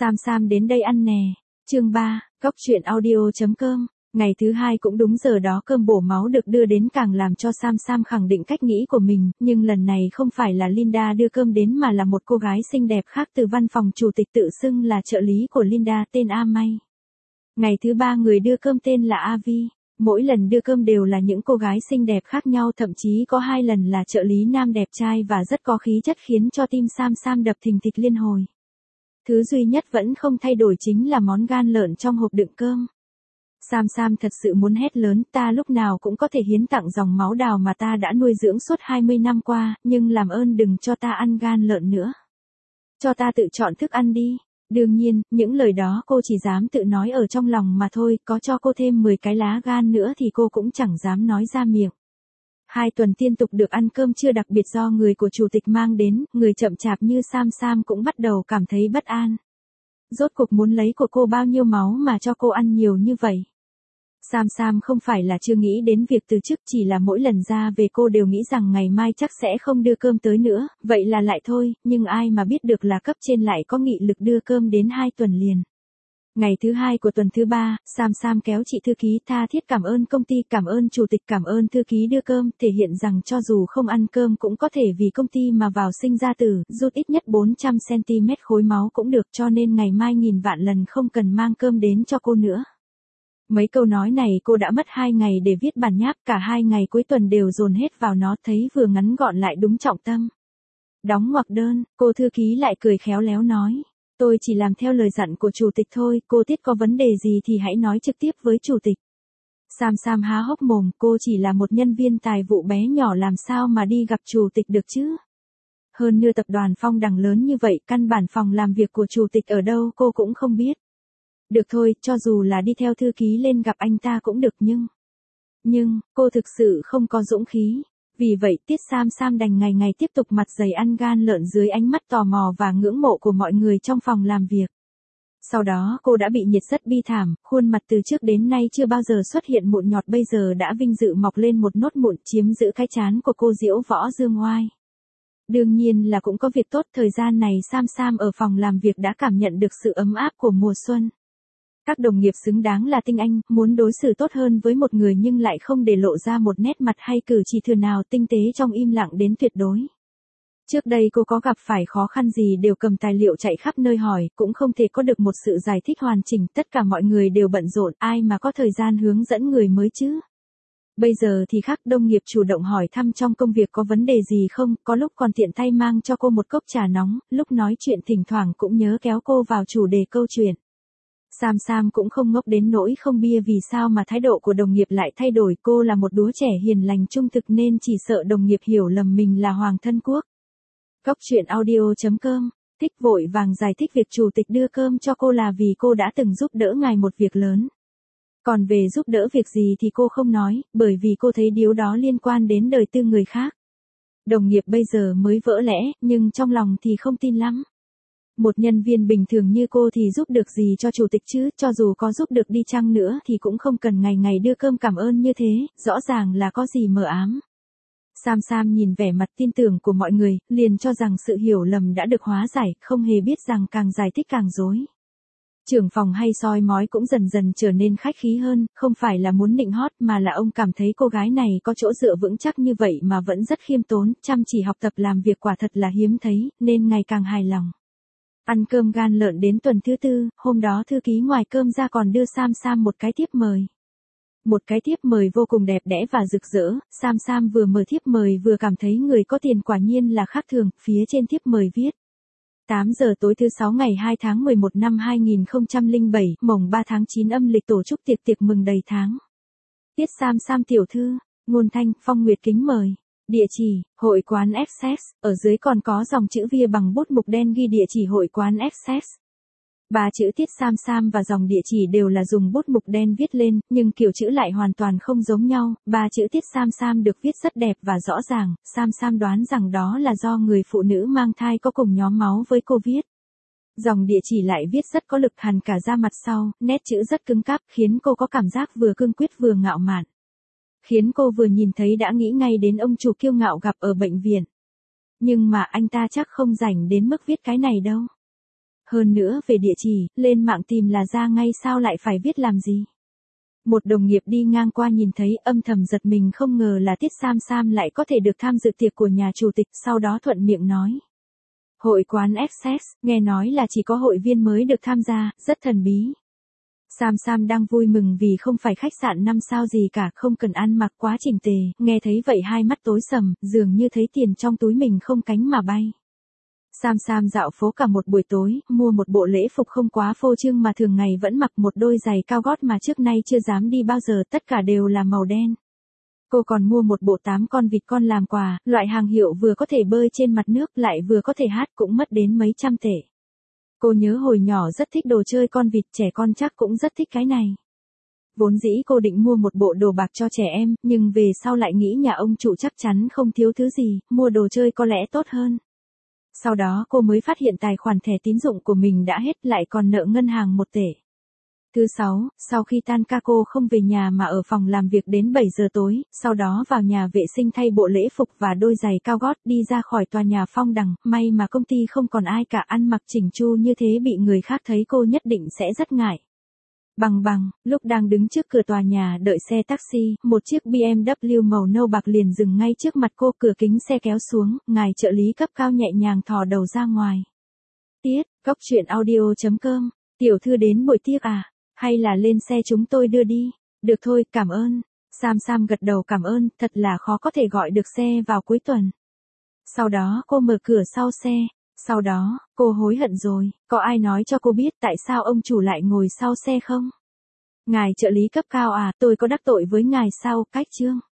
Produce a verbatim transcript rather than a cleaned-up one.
Sam Sam đến đây ăn nè. Chương ba, Góc truyện audio chấm com. Ngày thứ hai cũng đúng giờ đó cơm bổ máu được đưa đến càng làm cho Sam Sam khẳng định cách nghĩ của mình, nhưng lần này không phải là Linda đưa cơm đến mà là một cô gái xinh đẹp khác từ văn phòng chủ tịch tự xưng là trợ lý của Linda tên A May. Ngày thứ ba người đưa cơm tên là A Vi. Mỗi lần đưa cơm đều là những cô gái xinh đẹp khác nhau, thậm chí có hai lần là trợ lý nam đẹp trai và rất có khí chất khiến cho tim Sam Sam đập thình thịch liên hồi. Thứ duy nhất vẫn không thay đổi chính là món gan lợn trong hộp đựng cơm. Sam Sam thật sự muốn hét lớn, ta lúc nào cũng có thể hiến tặng dòng máu đào mà ta đã nuôi dưỡng suốt hai mươi năm qua, nhưng làm ơn đừng cho ta ăn gan lợn nữa. Cho ta tự chọn thức ăn đi. Đương nhiên, những lời đó cô chỉ dám tự nói ở trong lòng mà thôi, có cho cô thêm mười cái lá gan nữa thì cô cũng chẳng dám nói ra miệng. Hai tuần liên tục được ăn cơm trưa đặc biệt do người của chủ tịch mang đến, người chậm chạp như Sam Sam cũng bắt đầu cảm thấy bất an. Rốt cuộc muốn lấy của cô bao nhiêu máu mà cho cô ăn nhiều như vậy? Sam Sam không phải là chưa nghĩ đến việc từ chức, chỉ là mỗi lần ra về cô đều nghĩ rằng ngày mai chắc sẽ không đưa cơm tới nữa, vậy là lại thôi, nhưng ai mà biết được là cấp trên lại có nghị lực đưa cơm đến hai tuần liền. Ngày thứ hai của tuần thứ ba, Sam Sam kéo chị thư ký tha thiết cảm ơn công ty, cảm ơn chủ tịch, cảm ơn thư ký đưa cơm, thể hiện rằng cho dù không ăn cơm cũng có thể vì công ty mà vào sinh ra tử, rút ít nhất bốn trăm xăng ti mét khối máu cũng được, cho nên ngày mai nghìn vạn lần không cần mang cơm đến cho cô nữa. Mấy câu nói này cô đã mất hai ngày để viết bản nháp, cả hai ngày cuối tuần đều dồn hết vào nó, thấy vừa ngắn gọn lại đúng trọng tâm. Đóng ngoặc đơn, cô thư ký lại cười khéo léo nói. Tôi chỉ làm theo lời dặn của chủ tịch thôi, cô Tiết có vấn đề gì thì hãy nói trực tiếp với chủ tịch. Sam Sam há hốc mồm, cô chỉ là một nhân viên tài vụ bé nhỏ làm sao mà đi gặp chủ tịch được chứ? Hơn nữa tập đoàn Phong Đằng lớn như vậy, căn bản phòng làm việc của chủ tịch ở đâu cô cũng không biết. Được thôi, cho dù là đi theo thư ký lên gặp anh ta cũng được nhưng... Nhưng, cô thực sự không có dũng khí. Vì vậy Tiết Sam Sam đành ngày ngày tiếp tục mặt dày ăn gan lợn dưới ánh mắt tò mò và ngưỡng mộ của mọi người trong phòng làm việc. Sau đó cô đã bị nhiệt rất bi thảm, khuôn mặt từ trước đến nay chưa bao giờ xuất hiện mụn nhọt bây giờ đã vinh dự mọc lên một nốt mụn chiếm giữ cái trán của cô Diễu Võ Dương Oai. Đương nhiên là cũng có việc tốt, thời gian này Sam Sam ở phòng làm việc đã cảm nhận được sự ấm áp của mùa xuân. Các đồng nghiệp xứng đáng là tinh anh, muốn đối xử tốt hơn với một người nhưng lại không để lộ ra một nét mặt hay cử chỉ thừa nào, tinh tế trong im lặng đến tuyệt đối. Trước đây cô có gặp phải khó khăn gì đều cầm tài liệu chạy khắp nơi hỏi, cũng không thể có được một sự giải thích hoàn chỉnh, tất cả mọi người đều bận rộn, ai mà có thời gian hướng dẫn người mới chứ. Bây giờ thì khác, đồng nghiệp chủ động hỏi thăm trong công việc có vấn đề gì không, có lúc còn tiện tay mang cho cô một cốc trà nóng, lúc nói chuyện thỉnh thoảng cũng nhớ kéo cô vào chủ đề câu chuyện. Sam Sam cũng không ngốc đến nỗi không bia vì sao mà thái độ của đồng nghiệp lại thay đổi, cô là một đứa trẻ hiền lành trung thực nên chỉ sợ đồng nghiệp hiểu lầm mình là Hoàng Thân Quốc. Góc truyện audio chấm com, Thích vội vàng giải thích việc chủ tịch đưa cơm cho cô là vì cô đã từng giúp đỡ ngài một việc lớn. Còn về giúp đỡ việc gì thì cô không nói, bởi vì cô thấy điều đó liên quan đến đời tư người khác. Đồng nghiệp bây giờ mới vỡ lẽ, nhưng trong lòng thì không tin lắm. Một nhân viên bình thường như cô thì giúp được gì cho chủ tịch chứ, cho dù có giúp được đi chăng nữa thì cũng không cần ngày ngày đưa cơm cảm ơn như thế, rõ ràng là có gì mờ ám. Sam Sam nhìn vẻ mặt tin tưởng của mọi người, liền cho rằng sự hiểu lầm đã được hóa giải, không hề biết rằng càng giải thích càng rối. Trưởng phòng hay soi mói cũng dần dần trở nên khách khí hơn, không phải là muốn nịnh hót mà là ông cảm thấy cô gái này có chỗ dựa vững chắc như vậy mà vẫn rất khiêm tốn, chăm chỉ học tập làm việc quả thật là hiếm thấy, nên ngày càng hài lòng. Ăn cơm gan lợn đến tuần thứ tư, hôm đó thư ký ngoài cơm ra còn đưa Sam Sam một cái thiếp mời. Một cái thiếp mời vô cùng đẹp đẽ và rực rỡ, Sam Sam vừa mở thiếp mời vừa cảm thấy người có tiền quả nhiên là khác thường, phía trên thiếp mời viết. tám giờ tối thứ sáu ngày hai tháng mười một năm hai nghìn không trăm lẻ bảy, mồng ba tháng chín âm lịch tổ chức tiệc tiệc mừng đầy tháng. Tiết Sam Sam tiểu thư, Ngôn Thanh, Phong Nguyệt kính mời. Địa chỉ, hội quán Access, ở dưới còn có dòng chữ Via bằng bút mục đen ghi địa chỉ hội quán Access. Ba chữ Tiết Sam Sam và dòng địa chỉ đều là dùng bút mục đen viết lên, nhưng kiểu chữ lại hoàn toàn không giống nhau, ba chữ Tiết Sam Sam được viết rất đẹp và rõ ràng, Sam Sam đoán rằng đó là do người phụ nữ mang thai có cùng nhóm máu với cô viết. Dòng địa chỉ lại viết rất có lực, hằn cả da mặt sau, nét chữ rất cứng cáp, khiến cô có cảm giác vừa cương quyết vừa ngạo mạn. Khiến cô vừa nhìn thấy đã nghĩ ngay đến ông chủ kiêu ngạo gặp ở bệnh viện. Nhưng mà anh ta chắc không rảnh đến mức viết cái này đâu. Hơn nữa về địa chỉ, lên mạng tìm là ra ngay sao lại phải viết làm gì. Một đồng nghiệp đi ngang qua nhìn thấy âm thầm giật mình không ngờ là Tiết Sam Sam lại có thể được tham dự tiệc của nhà chủ tịch, sau đó thuận miệng nói. Hội quán Access, nghe nói là chỉ có hội viên mới được tham gia, rất thần bí. Sam Sam đang vui mừng vì không phải khách sạn năm sao gì cả, không cần ăn mặc quá chỉnh tề, nghe thấy vậy hai mắt tối sầm, dường như thấy tiền trong túi mình không cánh mà bay. Sam Sam dạo phố cả một buổi tối, mua một bộ lễ phục không quá phô trương mà thường ngày vẫn mặc, một đôi giày cao gót mà trước nay chưa dám đi bao giờ, tất cả đều là màu đen. Cô còn mua một bộ tám con vịt con làm quà, loại hàng hiệu vừa có thể bơi trên mặt nước lại vừa có thể hát, cũng mất đến mấy trăm tệ. Cô nhớ hồi nhỏ rất thích đồ chơi con vịt, trẻ con chắc cũng rất thích cái này. Vốn dĩ cô định mua một bộ đồ bạc cho trẻ em, nhưng về sau lại nghĩ nhà ông chủ chắc chắn không thiếu thứ gì, mua đồ chơi có lẽ tốt hơn. Sau đó cô mới phát hiện tài khoản thẻ tín dụng của mình đã hết, lại còn nợ ngân hàng một tể. Thứ sáu, sau khi tan ca cô không về nhà mà ở phòng làm việc đến bảy giờ tối, sau đó vào nhà vệ sinh thay bộ lễ phục và đôi giày cao gót đi ra khỏi tòa nhà Phong Đằng, may mà công ty không còn ai cả, ăn mặc chỉnh chu như thế bị người khác thấy cô nhất định sẽ rất ngại. Bằng bằng, lúc đang đứng trước cửa tòa nhà đợi xe taxi, một chiếc bê em vê màu nâu bạc liền dừng ngay trước mặt cô, cửa kính xe kéo xuống, ngài trợ lý cấp cao nhẹ nhàng thò đầu ra ngoài. Tiết, góc truyện audio chấm com, tiểu thư đến buổi tiệc à? Hay là lên xe chúng tôi đưa đi? Được thôi, cảm ơn. Sam Sam gật đầu cảm ơn, thật là khó có thể gọi được xe vào cuối tuần. Sau đó cô mở cửa sau xe. Sau đó, cô hối hận rồi, có ai nói cho cô biết tại sao ông chủ lại ngồi sau xe không? Ngài trợ lý cấp cao à, tôi có đắc tội với ngài sao? Cách chương.